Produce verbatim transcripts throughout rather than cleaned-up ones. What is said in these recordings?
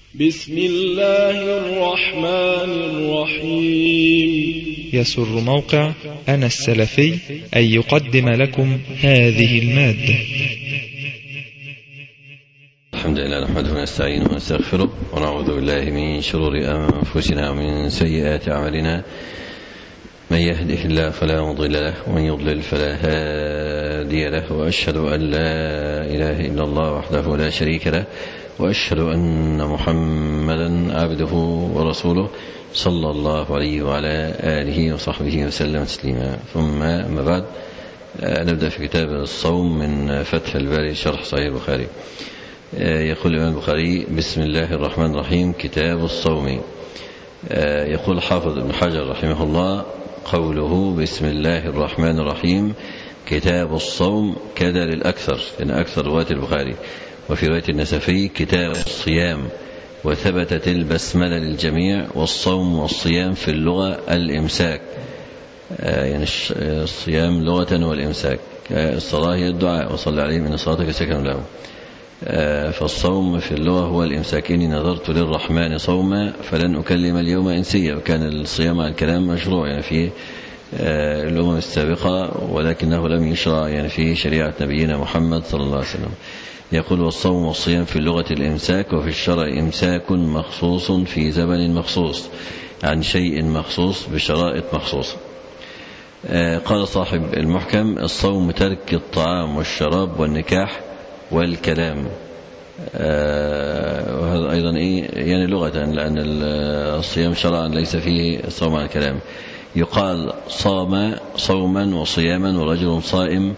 بسم الله الرحمن الرحيم. يسر موقع أنا السلفي أن يقدم لكم هذه المادة. الحمد لله نحمده ونستعينه ونستغفره ونعوذ بالله من شرور أنفسنا ومن سيئات أعمالنا. من يهده الله فلا مضل له ومن يضلل فلا هادي له، وأشهد أن لا إله إلا الله وحده لا شريك له، وأشهد أن محمدا عبده ورسوله صلى الله عليه وعلى آله وصحبه وسلم تسليما. ثم أما بعد، نبدأ في كتاب الصوم من فتح الباري شرح صحيح البخاري. يقول الإمام البخاري: بسم الله الرحمن الرحيم. كتاب الصوم. يقول حافظ ابن حجر رحمه الله: قوله بسم الله الرحمن الرحيم كتاب الصوم كذا للأكثر، لأن أكثر رواة البخاري. وفي رواية النسفي كتاب الصيام، وثبتت البسملة للجميع. والصوم والصيام في اللغة الإمساك، يعني الصيام لغة والإمساك. الصلاة هي الدعاء، وصلى عليهم إن صلاتك سكن لهم. فالصوم في اللغة هو الإمساك. إني نظرت للرحمن صوما فلن أكلم اليوم إنسيا. وكان الصيام على الكلام مشروع يعني في الأمم السابقة، ولكنه لم يشرع يعني في شريعة نبينا محمد صلى الله عليه وسلم. يقول: والصوم والصيام في اللغة الإمساك، وفي الشرع إمساك مخصوص في زمن مخصوص عن شيء مخصوص بشرائط مخصوصة. قال صاحب المحكم: الصوم ترك الطعام والشراب والنكاح والكلام. وهذا أيضا إيه يعني لغة، لأن الصيام شرعا ليس فيه صوم عن الكلام. يقال صام صوما وصياما، ورجل صائم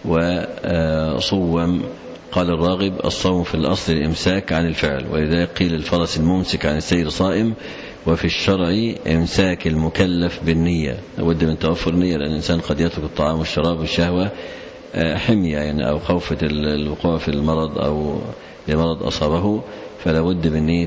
وصوم. قال الراغب: الصوم في الأصل الإمساك عن الفعل، ولذلك قيل الفرس الممسك عن السير صائم. وفي الشرع إمساك المكلف بالنية، لابد من توفر النية، لأن الإنسان قد يترك الطعام والشراب والشهوة حمية يعني أو خوفة الوقوع في المرض أو لمرض أصابه، فلا بد من نية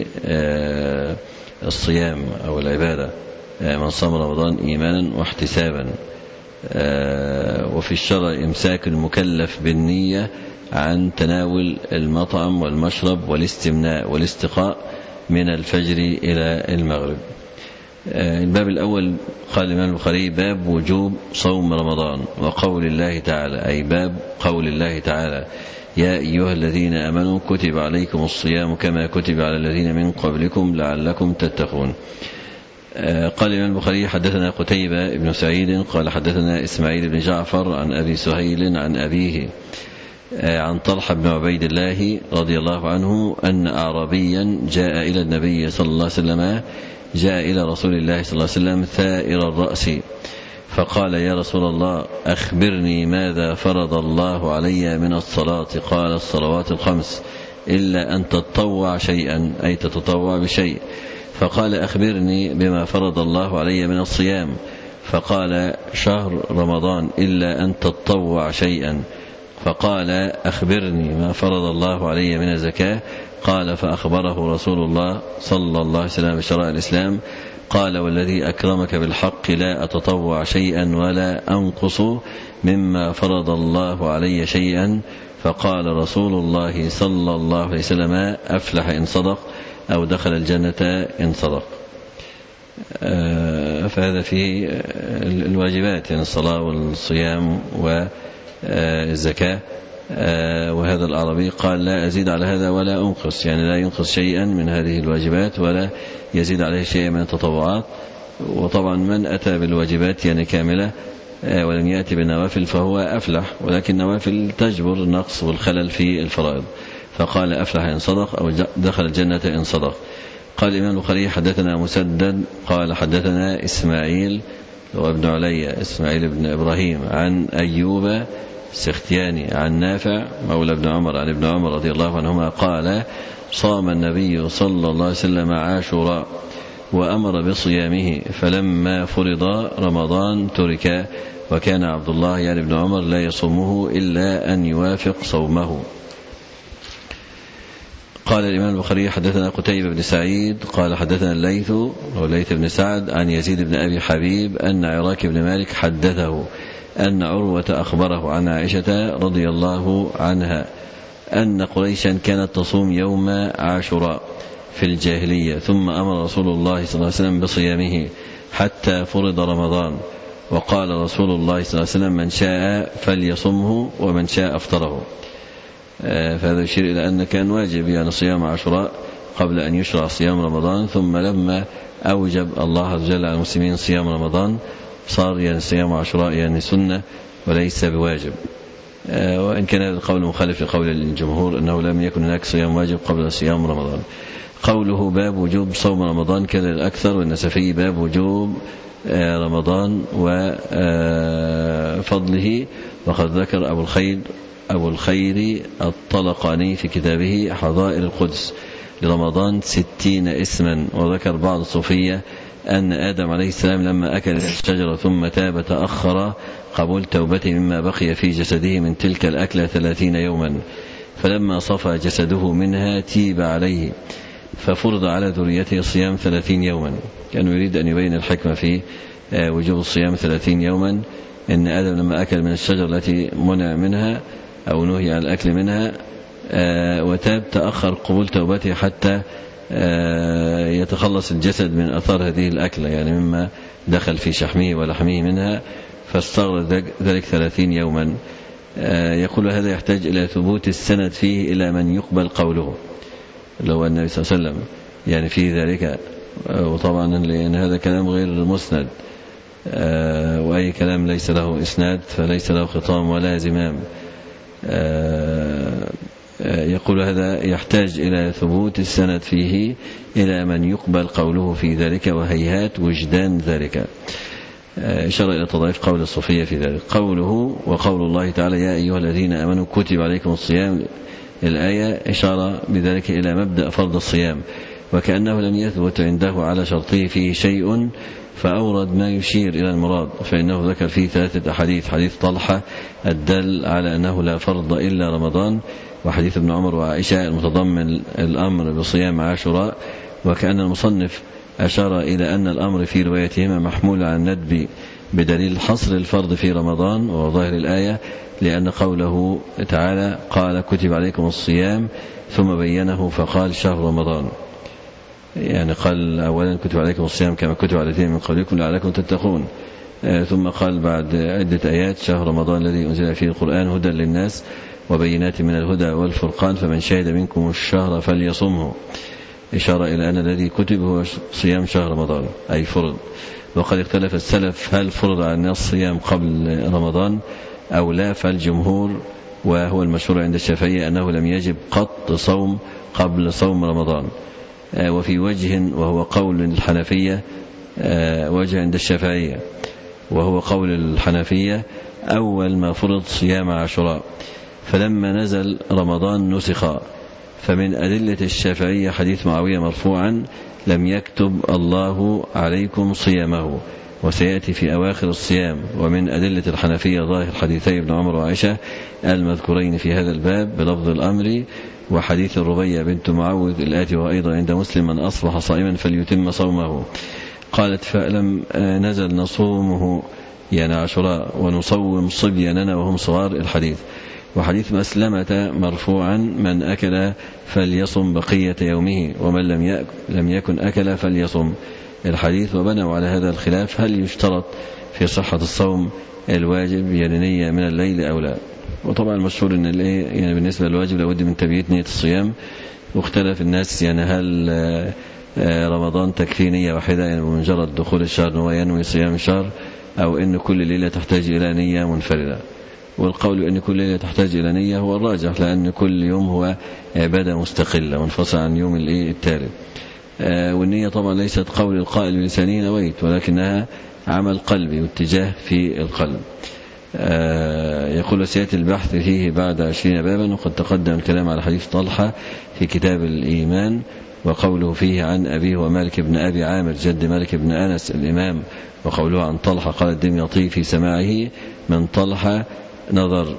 الصيام أو العبادة. من صام رمضان إيمانا واحتسابا. وفي الشرع إمساك المكلف بالنية عن تناول المطعم والمشرب والاستمناء والاستقاء من الفجر إلى المغرب. الباب الأول قال الإمام البخاري: باب وجوب صوم رمضان وقول الله تعالى، أي باب قول الله تعالى: يا أيها الذين آمنوا كتب عليكم الصيام كما كتب على الذين من قبلكم لعلكم تتقون. قال الإمام البخاري: حدثنا قتيبة بن سعيد قال حدثنا إسماعيل بن جعفر عن أبي سهيل عن أبيه عن طلحة بن عبيد الله رضي الله عنه أن أعرابيا جاء إلى النبي صلى الله عليه وسلم جاء إلى رسول الله صلى الله عليه وسلم ثائر الرأس، فقال: يا رسول الله أخبرني ماذا فرض الله علي من الصلاة؟ قال: الصلوات الخمس إلا أن تتطوع شيئا، أي تتطوع بشيء. فقال: أخبرني بما فرض الله علي من الصيام؟ فقال: شهر رمضان إلا أن تتطوع شيئا. فقال: أخبرني ما فرض الله علي من الزكاة؟ قال: فأخبره رسول الله صلى الله عليه وسلم بشرائع الإسلام. قال: والذي أكرمك بالحق لا أتطوع شيئا ولا أنقص مما فرض الله علي شيئا. فقال رسول الله صلى الله عليه وسلم: أفلح إن صدق، أو دخل الجنة إن صدق. فهذا فيه الواجبات، يعني الصلاة والصيام والزكاة. وهذا الأعرابي قال: لا أزيد على هذا ولا أنقص، يعني لا ينقص شيئا من هذه الواجبات ولا يزيد عليه شيئا من التطوعات. وطبعا من أتى بالواجبات يعني كاملة ولم يأتي بالنوافل فهو أفلح، ولكن النوافل تجبر النقص والخلل في الفرائض. فقال: أفلح إن صدق، أو دخل الجنة إن صدق. قال الإمام البخاري: حدثنا مسدد قال حدثنا إسماعيل وابن علي إسماعيل بن إبراهيم عن أيوب السختياني عن نافع مولى ابن عمر عن ابن عمر رضي الله عنهما قال: صام النبي صلى الله عليه وسلم عاشوراء وأمر بصيامه، فلما فرض رمضان ترك، وكان عبد الله يعني ابن عمر لا يصومه إلا أن يوافق صومه. قال الإمام البخاري: حدثنا قتيبة بن سعيد قال حدثنا الليث والليث بن سعد عن يزيد بن أبي حبيب أن عراك بن مالك حدثه أن عروة أخبره عن عائشة رضي الله عنها أن قريشا كانت تصوم يوم عاشوراء، في الجاهلية، ثم أمر رسول الله صلى الله عليه وسلم بصيامه حتى فرض رمضان، وقال رسول الله صلى الله عليه وسلم من شاء فليصمه ومن شاء أفطره. فهذا يشير إلى أن كان واجب يعني صيام عاشوراء قبل أن يشرع صيام رمضان، ثم لما أوجب الله عز وجل على المسلمين صيام رمضان صار يعني صيام عاشوراء يعني سنة وليس بواجب. وإن كان هذا القول مخالف لقول الجمهور أنه لم يكن هناك صيام واجب قبل صيام رمضان. قوله باب وجوب صوم رمضان كذا الأكثر، والنسفي باب وجوب رمضان وفضله. وقد ذكر أبو الخير أبو الخير الطلقاني في كتابه حظائر القدس لرمضان ستين اسما. وذكر بعض الصوفية أن آدم عليه السلام لما أكل الشجرة ثم تاب تأخر قبول توبته مما بقي في جسده من تلك الأكلة ثلاثين يوما، فلما صفى جسده منها تيب عليه ففرض على ذريته صيام ثلاثين يوما. كان يريد أن يبين الحكمة في وجوب الصيام ثلاثين يوما، إن آدم لما أكل من الشجرة التي منع منها أو نهي عن الأكل منها وتاب تأخر قبول توبته حتى يتخلص الجسد من أثار هذه الأكلة، يعني مما دخل في شحمه ولحمه منها، فاستغرق ذلك ثلاثين يوما. يقول هذا يحتاج إلى ثبوت السند فيه إلى من يقبل قوله، لو النبي صلى الله عليه وسلم يعني في ذلك. وطبعا لأن هذا كلام غير مسند، وأي كلام ليس له إسناد فليس له خطام ولا زمام. يقول هذا يحتاج إلى ثبوت السند فيه إلى من يقبل قوله في ذلك، وهيهات وجدان ذلك. إشارة إلى تضعيف قول الصوفية في ذلك. قوله وقول الله تعالى يا أيها الذين آمنوا كتب عليكم الصيام، الآية إشارة بذلك إلى مبدأ فرض الصيام، وكأنه لم يثبت عنده على شرطه فيه شيء فأورد ما يشير إلى المراد، فإنه ذكر فيه ثلاثة أحاديث: حديث طلحة الدل على أنه لا فرض إلا رمضان، وحديث ابن عمر وعائشة المتضمن الأمر بصيام عاشوراء. وكأن المصنف أشار إلى أن الأمر في روايتهما محمول على الندب بدليل حصر الفرض في رمضان، وظاهر الآية لأن قوله تعالى قال كتب عليكم الصيام ثم بينه فقال شهر رمضان، يعني قال أولا كتب عليكم الصيام كما كتب على الذين من قبلكم لعلكم تتقون، ثم قال بعد عدة آيات شهر رمضان الذي أنزل فيه القرآن هدى للناس وبينات من الهدى والفرقان فمن شهد منكم الشهر فليصمه، إشارة إلى أن الذي كتب هو صيام شهر رمضان أي فرض. وقد اختلف السلف هل فرض على الناس صيام قبل رمضان أو لا، فالجمهور وهو المشهور عند الشافعية أنه لم يجب قط صوم قبل صوم رمضان. وفي وجه وهو قول الحنفية، وجه عند الشافعية وهو قول الحنفية أول ما فرض صيام عاشوراء، فلما نزل رمضان نسخ. فمن أدلة الشافعية حديث معاوية مرفوعا لم يكتب الله عليكم صيامه، وسيأتي في أواخر الصيام. ومن أدلة الحنفية ظاهر حديثي ابن عمر وعائشة المذكورين في هذا الباب بلفظ الأمر، وحديث الربيع بنت معوذ الآتي وأيضا عند مسلم من أصبح صائما فليتم صومه. قالت فلم نزل نصومه يعني عاشوراء ونصوم صبياننا وهم صغار الحديث. وحديث مسلمة مرفوعا من أكل فليصم بقية يومه ومن لم لم يكن أكل فليصم الحديث. وبنوا على هذا الخلاف هل يشترط في صحة الصوم الواجب يعني نية من الليل أو لا. وطبعا المشهور ان الايه يعني بالنسبه للواجب لابد من تبييت نيه الصيام، واختلف الناس يعني هل رمضان تكفي نيه واحده يعني بمجرد دخول الشهر هو ينوي صيام الشهر، او ان كل ليله تحتاج الى نيه منفرده. والقول ان كل ليله تحتاج الى نيه هو الراجح، لان كل يوم هو عباده مستقله منفصله عن يوم الايه التالي. والنيه طبعا ليست قول القائل بلسانه نويت، ولكنها عمل قلبي واتجاه في القلب. يقول سيأتي البحث فيه بعد عشرين بابا، وقد تقدم الكلام على حديث طلحة في كتاب الإيمان، وقوله فيه عن أبيه ومالك بن أبي عامر جد مالك بن أنس الإمام، وقوله عن طلحة قال الدمياطي في سماعه من طلحة نظر،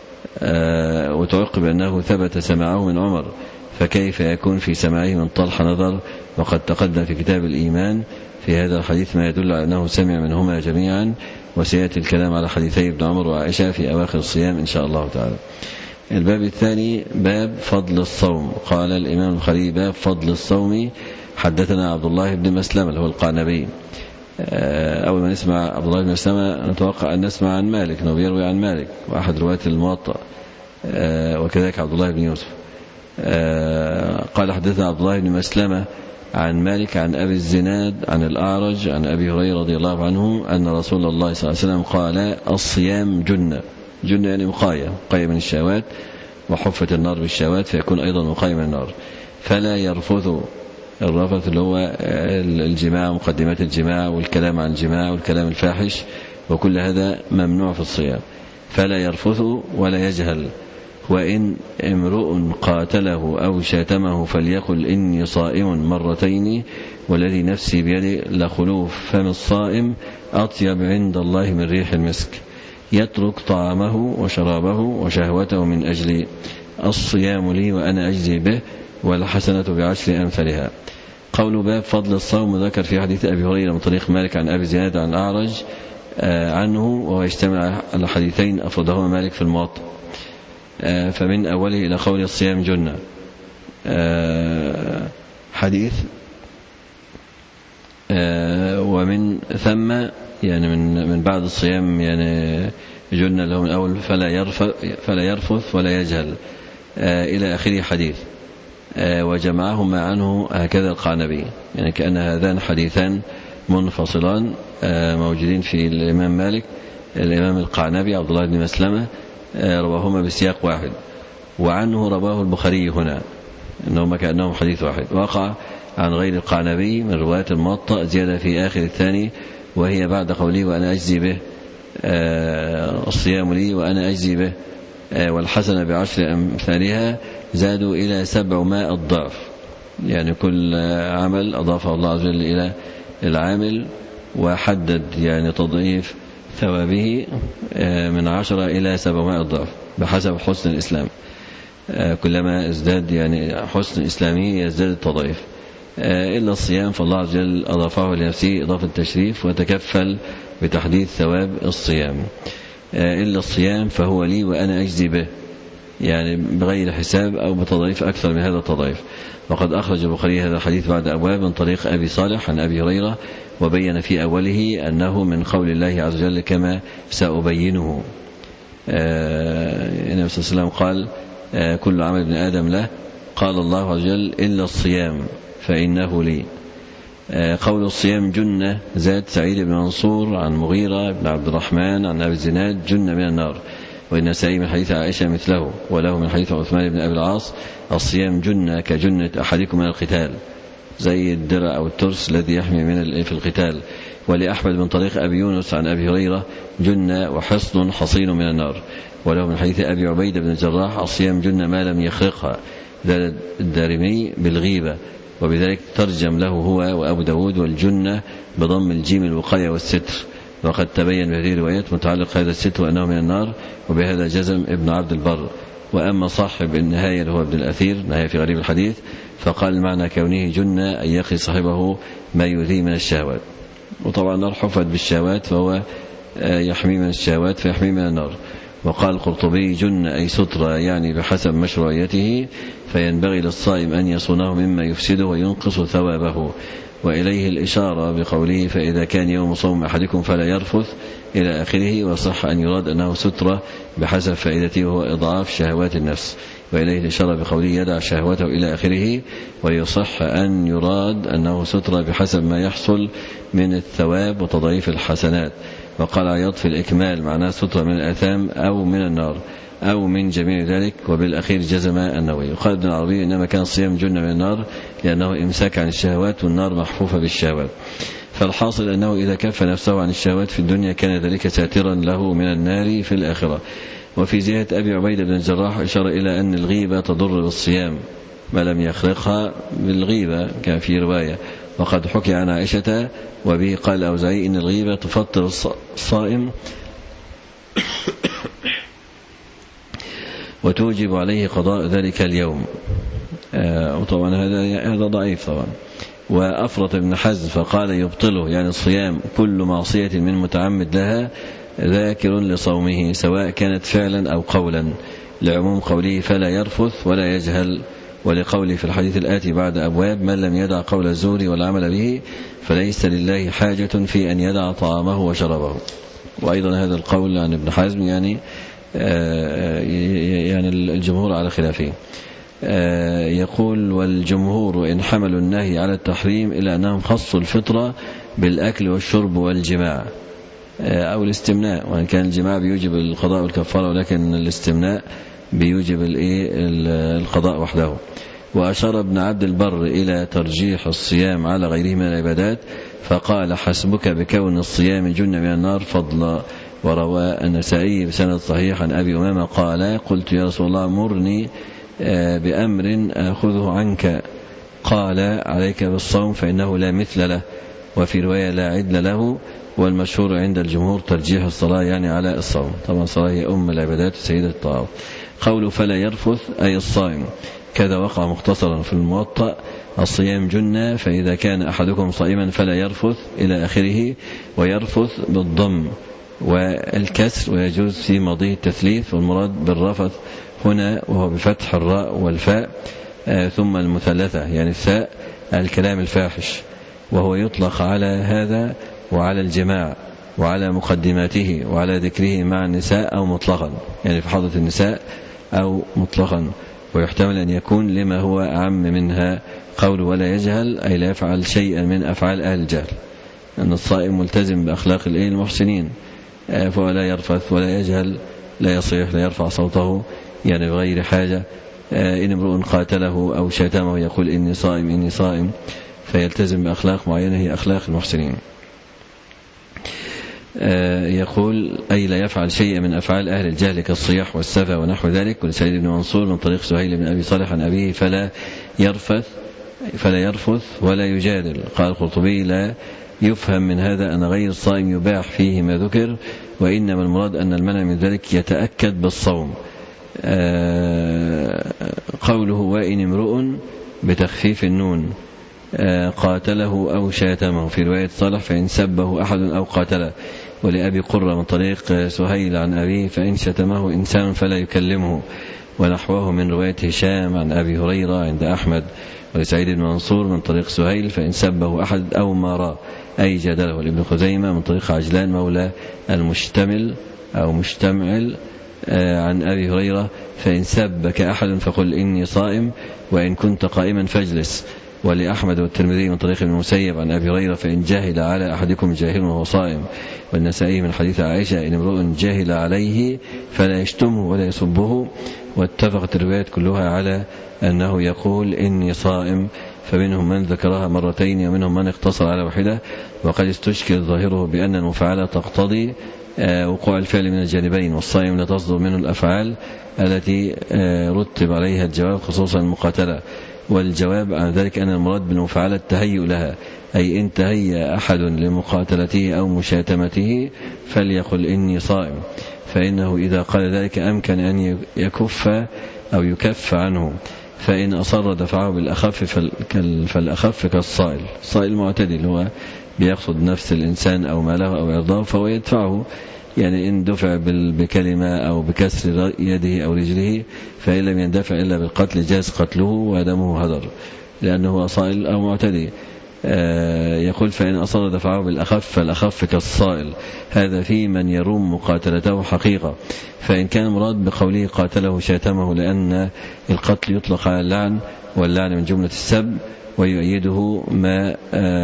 وتعقب أنه ثبت سماعه من عمر، فكيف يكون في سماعه من طلحة نظر؟ وقد تقدم في كتاب الإيمان في هذا الحديث ما يدل على أنه سمع منهما جميعا. وسيأتي الكلام على حديثي ابن عمر وعائشة في أواخر الصيام إن شاء الله تعالى. الباب الثاني باب فضل الصوم. قال الإمام البخاري باب فضل الصوم. حدثنا عبد الله بن مسلمة اللي هو القعنبي. أول ما نسمع عبد الله بن مسلمة نتوقع أن نسمع عن مالك، أنه بيروي عن مالك وأحد رواة الموطأ، وكذلك عبد الله بن يوسف. قال حدثنا عبد الله بن مسلمة عن مالك عن أبي الزناد عن الأعرج عن أبي هريرة رضي الله عنه أن رسول الله صلى الله عليه وسلم قال الصيام جنة. جنة يعني مقاية، مقاية من الشهوات، وحفت النار بالشهوات فيكون أيضا مقاية من النار. فلا يرفث، الرفث اللي هو الجماع، مقدمات الجماع والكلام عن الجماع والكلام الفاحش، وكل هذا ممنوع في الصيام. فلا يرفث ولا يجهل، وإن امرؤ قاتله أو شاتمه فليقل إني صائم مرتين والذي نفسي بيده لخلوف فم الصائم أطيب عند الله من ريح المسك، يترك طعامه وشرابه وشهوته من أجل الصيام لي وأنا أجزي به والحسنة بعشر أمثالها. قول باب فضل الصوم ذكر في حديث أبي هريرة من طريق مالك عن أبي زناد عن أعرج عنه، وهو يجتمع على الحديثين أفردهما مالك في الموطأ. فمن أوله إلى قول الصيام جنة حديث، ومن ثم يعني من من بعد الصيام يعني جنة له من أول فلا يرفث فلا يرفث ولا يجهل إلى آخره حديث. وجمعهما عنه هكذا القعنبي، يعني كأن هذان حديثان منفصلان موجودين في الإمام مالك. الإمام القعنبي عبد الله بن مسلمة رواهما بسياق واحد، وعنه رواه البخاري هنا إنهما كأنهم حديث واحد. وقع عن غير القعنبي من رواية الموطأ زيادة في آخر الثاني، وهي بعد قوله وأنا أجزي به الصيام لي وأنا أجزي به والحسنة بعشر أمثالها، زادوا إلى سبعمائة الضعف، يعني كل عمل أضافه الله عز وجل إلى العامل، وحدد يعني تضعيف ثوابه من عشرة إلى سبعمائة ضعف بحسب حسن الإسلام. كلما ازداد يعني حسن إسلامي يزداد التضعيف. إلا الصيام فالله عز وجل أضافه لنفسه إضافة التشريف وتكفل بتحديد ثواب الصيام. إلا الصيام فهو لي وأنا أجزي به، يعني بغير حساب أو بتضعيف أكثر من هذا التضعيف. وقد أخرج البخاري هذا الحديث بعد أبواب من طريق أبي صالح عن أبي هريرة، وبين في أوله أنه من قول الله عز وجل كما سأبينه. النبي صلى الله عليه وسلم قال كل عمل ابن آدم له، قال الله عز وجل إلا الصيام فإنه لي. قول الصيام جنة زاد سعيد بن منصور عن مغيرة بن عبد الرحمن عن أبي الزناد جنة من النار، والنسائي من حديث عائشة مثله، وله من حديث عثمان بن أبي العاص الصيام جنة كجنة أحدكم من القتال، زي الدرع أو الترس الذي يحمي من في القتال. ولأحمد من طريق أبي يونس عن أبي هريرة جنة وحصن حصين من النار، وله من حديث أبي عبيدة بن الجراح الصيام جنة ما لم يخرقها، الدارمي بالغيبة، وبذلك ترجم له هو وأبو داود والجنة بضم الجيم الوقاية والستر. وقد تبين بهذه الروايات متعلق هذا الستر أنه من النار، وبهذا جزم ابن عبد البر. وأما صاحب النهاية اللي هو ابن الأثير نهاية في غريب الحديث فقال معنى كونه جنة أن يقي صاحبه ما يؤذيه من الشهوات. وطبعا النار حفت بالشهوات فهو يحمي من الشهوات فيحمي من النار. وقال القرطبي جنة أي سترة، يعني بحسب مشروعيته، فينبغي للصائم أن يصونه مما يفسده وينقص ثوابه. وإليه الإشارة بقوله فإذا كان يوم صوم أحدكم فلا يرفث إلى آخره، وصح أن يراد أنه سترة بحسب فائدته وهو إضعاف شهوات النفس. وإليه الإشارة بقوله يدع شهوته إلى آخره، ويصح أن يراد أنه سترة بحسب ما يحصل من الثواب وتضعيف الحسنات. وقال عياض في الإكمال معناه سترة من الآثام أو من النار أو من جميع ذلك، وبالأخير جزم النووي. وقال ابن العربي إنما كان الصيام جنة من النار لأنه إمساك عن الشهوات، والنار محفوفة بالشهوات. فالحاصل أنه إذا كف نفسه عن الشهوات في الدنيا كان ذلك ساترا له من النار في الآخرة. وفي زيادة أبي عبيدة بن الجراح إشارة إلى أن الغيبة تضر بالصيام ما لم يخرقها بالغيبة كان في رواية. وقد حكي عن عائشة وبه قال الأوزاعي إن الغيبة تفطر الصائم وتوجب عليه قضاء ذلك اليوم. آه وطبعا هذا هذا ضعيف طبعا. وأفرط ابن حزم فقال يبطله، يعني الصيام كل معصية من متعمد لها ذاكر لصومه سواء كانت فعلا أو قولا، لعموم قوله فلا يرفث ولا يجهل، ولقوله في الحديث الآتي بعد أبواب من لم يدع قول الزور والعمل به فليس لله حاجة في أن يدع طعامه وشرابه. وأيضا هذا القول عن ابن حزم يعني يعني الجمهور على خلافه. يقول والجمهور إن حملوا النهي على التحريم إلى أنهم خصوا الفطرة بالأكل والشرب والجماع أو الاستمناء، وإن كان الجماع بيوجب القضاء والكفارة ولكن الاستمناء بيوجب القضاء وحده. وأشار ابن عبد البر إلى ترجيح الصيام على غيره من العبادات فقال حسبك بكون الصيام جنة من النار فضلا. وروى النسائي بسند صحيح عن أبي أمامة قال قلت يا رسول الله مرني بأمر أخذه عنك قال عليك بالصوم فإنه لا مثل له، وفي رواية لا عدل له. والمشهور عند الجمهور ترجيح الصلاة يعني على الصوم، طبعا الصلاة هي أم العبادات وسيدة الطاعات. قوله فلا يرفث أي الصائم، كذا وقع مختصرا في الموطأ الصيام جنة فإذا كان أحدكم صائما فلا يرفث إلى آخره. ويرفث بالضم والكسر ويجوز في ماضيه التثليث، والمراد بالرفث هنا وهو بفتح الراء والفاء آه ثم المثلثة يعني الثاء الكلام الفاحش، وهو يطلق على هذا وعلى الجماع وعلى مقدماته وعلى ذكره مع النساء أو مطلقا، يعني في حضرة النساء أو مطلقا. ويحتمل أن يكون لما هو أعم منها قول ولا يجهل أي لا يفعل شيئا من أفعال أهل الجهل، أن الصائم ملتزم بأخلاق المحسنين فهو لا يرفث ولا يجهل، لا يصيح لا يرفع صوته يعني بغير حاجة. إن امرؤ قاتله أو شتمه يقول إني صائم إني صائم، فيلتزم بأخلاق معينة هي أخلاق المحسنين. يقول أي لا يفعل شيء من أفعال أهل الجهل كالصياح والسفة ونحو ذلك. ولسعيد بن منصور من طريق سهيل بن أبي صالح عن أبيه فلا يرفث فلا يرفث ولا يجادل. قال القرطبي لا يفهم من هذا أن غير الصائم يباح فيه ما ذكر، وإنما المراد أن المنع من ذلك يتأكد بالصوم. قوله وإن امرؤ بتخفيف النون قاتله أو شاتمه في رواية صالح فإن سبه أحد أو قاتله. ولأبي قرة من طريق سهيل عن أبيه فإن شتمه إنسان فلا يكلمه، ونحوه من رواية هشام عن أبي هريرة عند أحمد. ولسعيد بن منصور من طريق سهيل فإن سبه أحد أو مارا أي جدله. لابن خزيمة من طريق عجلان مولى المشتمل أو مشتمل عن أبي هريرة فإن سبك أحد فقل إني صائم وإن كنت قائما فاجلس. ولأحمد والترمذي من طريق ابن المسيب عن أبي هريرة فإن جاهل على أحدكم جاهل وهو صائم. والنسائي من حديث عائشة إن امرؤ جاهل عليه فلا يشتمه ولا يسبه. واتفقت الروايات كلها على أنه يقول إني صائم، فمنهم من ذكرها مرتين ومنهم من اقتصر على واحدة. وقد استشكل ظاهره بأن المفعلة تقتضي وقوع الفعل من الجانبين، والصائم لا تصدر منه الأفعال التي رتب عليها الجواب خصوصا المقاتلة. والجواب عن ذلك أن المراد بالمفعلة التهيؤ لها، أي إن تهيأ أحد لمقاتلته أو مشاتمته فليقل إني صائم، فإنه إذا قال ذلك أمكن أن يكف أو يكف عنه. فإن أصر دفعه بالأخف فالأخف كالصائل، الصائل المعتدل هو بيقصد نفس الإنسان أو ماله أو عرضه فهو يدفعه، يعني إن دفع بكلمة أو بكسر يده أو رجله فإن لم يندفع إلا بالقتل جاز قتله ودمه هدر لأنه هو صائل أو معتدي. يقول فإن أصر دفعه بالأخف فالأخف كالصائل، هذا في من يروم مقاتلته حقيقة. فإن كان مراد بقوله قاتله شاتمه لأن القتل يطلق على اللعن، واللعن من جملة السب، ويؤيده ما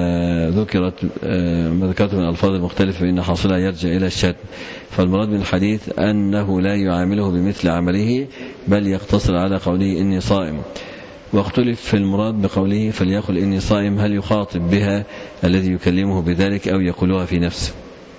ذكرت ما ذكرت من الألفاظ المختلفة فإن حاصلها يرجع إلى الشتم. فالمراد من الحديث أنه لا يعامله بمثل عمله بل يقتصر على قوله إني صائم. واختلف في المراد بقوله فليقل إني صائم هل يخاطب بها الذي يكلمه بذلك أو يقولها في نفسه.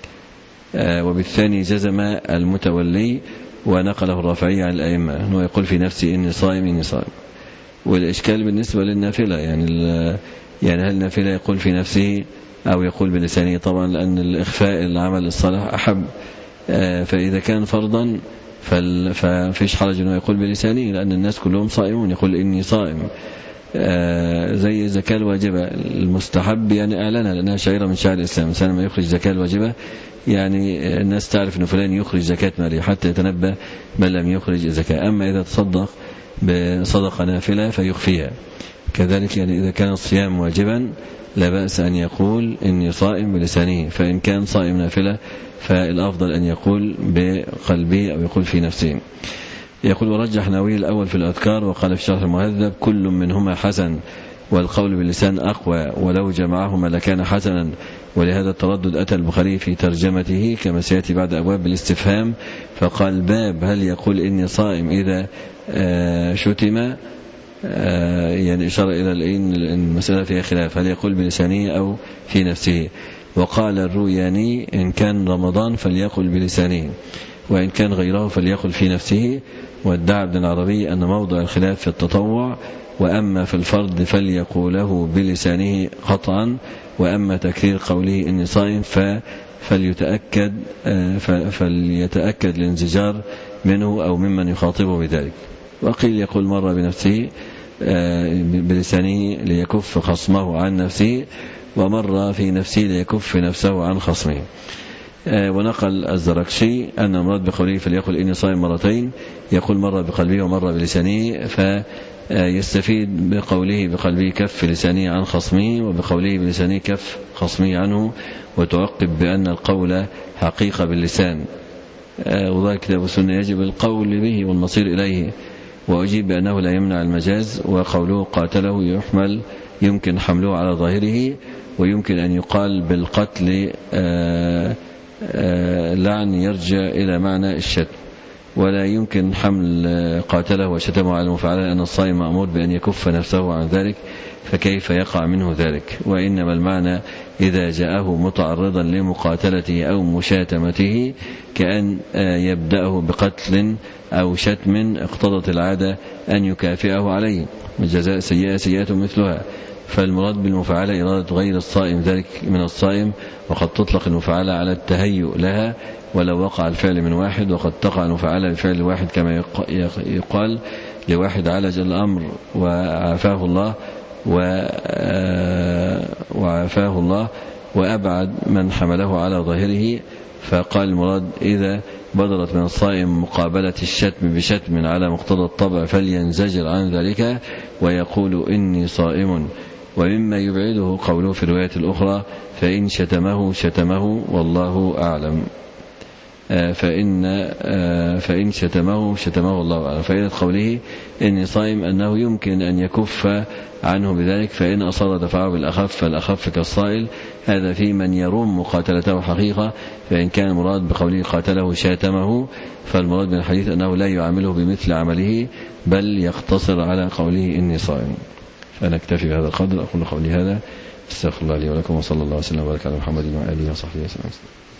وبالثاني جزم المتولي ونقله الرافعي عن الأئمة أنه يقول في نفسه إني صائم إني صائم. والإشكال بالنسبة للنافلة يعني يعني هل النافلة يقول في نفسه أو يقول بلسانه؟ طبعا لأن الإخفاء العمل الصالح أحب، فإذا كان فرضا ففيش حرج أنه يقول بلسانه لأن الناس كلهم صائمون، يقول إني صائم. زي الزكاة الواجبة المستحب يعني أعلنها لأنها شعيرة من شعائر الإسلام. الإنسان لما يخرج زكاة الواجبة يعني الناس تعرف أن فلان يخرج زكاة ماله حتى يتنبه من لم يخرج زكاة. أما إذا تصدق بصدقة نافلة فيخفيها. كذلك يعني إذا كان الصيام واجبا لا بأس أن يقول إني صائم بلسانه، فإن كان صائم نافلة فالأفضل أن يقول بقلبه أو يقول في نفسه. يقول ورجح نووي الأول في الأذكار وقال في شرح المهذب كل منهما حسن والقول باللسان أقوى ولو جمعهما لكان حسنا. ولهذا التردد أتى البخاري في ترجمته كما سيأتي بعد أبواب بالاستفهام فقال باب هل يقول إني صائم إذا شتم، يعني إشارة إلى المسألة فيها خلاف هل يقول بلسانه أو في نفسه. وقال الروياني إن كان رمضان فليقل بلسانه وإن كان غيره فليقل في نفسه. وادعى ابن العربي أن موضع الخلاف في التطوع وأما في الفرض فليقوله بلسانه قطعا وأما تكرير قوله إني صائم فليتأكد فليتأكد الانزجار منه أو ممن يخاطبه بذلك. وقيل يقول مرة بنفسه بلسانه ليكف خصمه عن نفسه ومرة في نفسه ليكف نفسه عن خصمه. ونقل الزركشي أن المراد بقوله فليقل إني صائم مرتين يقول مرة بقلبه ومرة بلسانه فيستفيد بقوله بقلبه كف لسانه عن خصمه وبقوله بلسانه كف خصمه عنه وتعقب بأن القول حقيقة باللسان وذلك كتاب السنة يجب القول به والمصير إليه. وأجيب بأنه لا يمنع المجاز وقوله قاتله يحمل يمكن حمله على ظاهره ويمكن أن يقال بالقتل آآ آآ لعن يرجع إلى معنى الشتم ولا يمكن حمل قاتله وشتمه على المفعل لأن الصائم مأمور بأن يكف نفسه عن ذلك فكيف يقع منه ذلك. وإنما المعنى إذا جاءه متعرضا لمقاتلته أو مشاتمته كأن يبدأه بقتل أو شتم اقتضت العادة أن يكافئه عليه الجزاء سيئة سيئة مثلها. فالمراد بالمفعلة إرادة غير الصائم ذلك من الصائم وقد تطلق المفعلة على التهيؤ لها ولو وقع الفعل من واحد وقد تقع المفعلة بفعل واحد كما يقال لواحد عالج الأمر وعافاه الله وعافاه الله وأبعد من حمله على ظاهره. فقال المراد إذا بدرت من الصائم مقابلة الشتم بشتم على مقتضى الطبع فلينزجر عن ذلك ويقول إني صائم. ومما يبعده قوله في الرواية الأخرى فإن شتمه شتمه والله أعلم فإن فإن شتمه شتمه الله أعلم. فإذا قوله إني صائم أنه يمكن أن يكف عنه بذلك فإن أصر دفعه بالأخف فالأخف كالصائل هذا في من يروم مقاتلته حقيقة. فإن كان المراد بقوله قاتله شاتمه فالمراد من الحديث أنه لا يعامله بمثل عمله بل يقتصر على قوله إني صائم. فنكتفي بهذا القدر. أقول قولي هذا استغفر الله لي ولكم وصلى الله وسلم وبارك على محمد وآله وصحبه وسلم.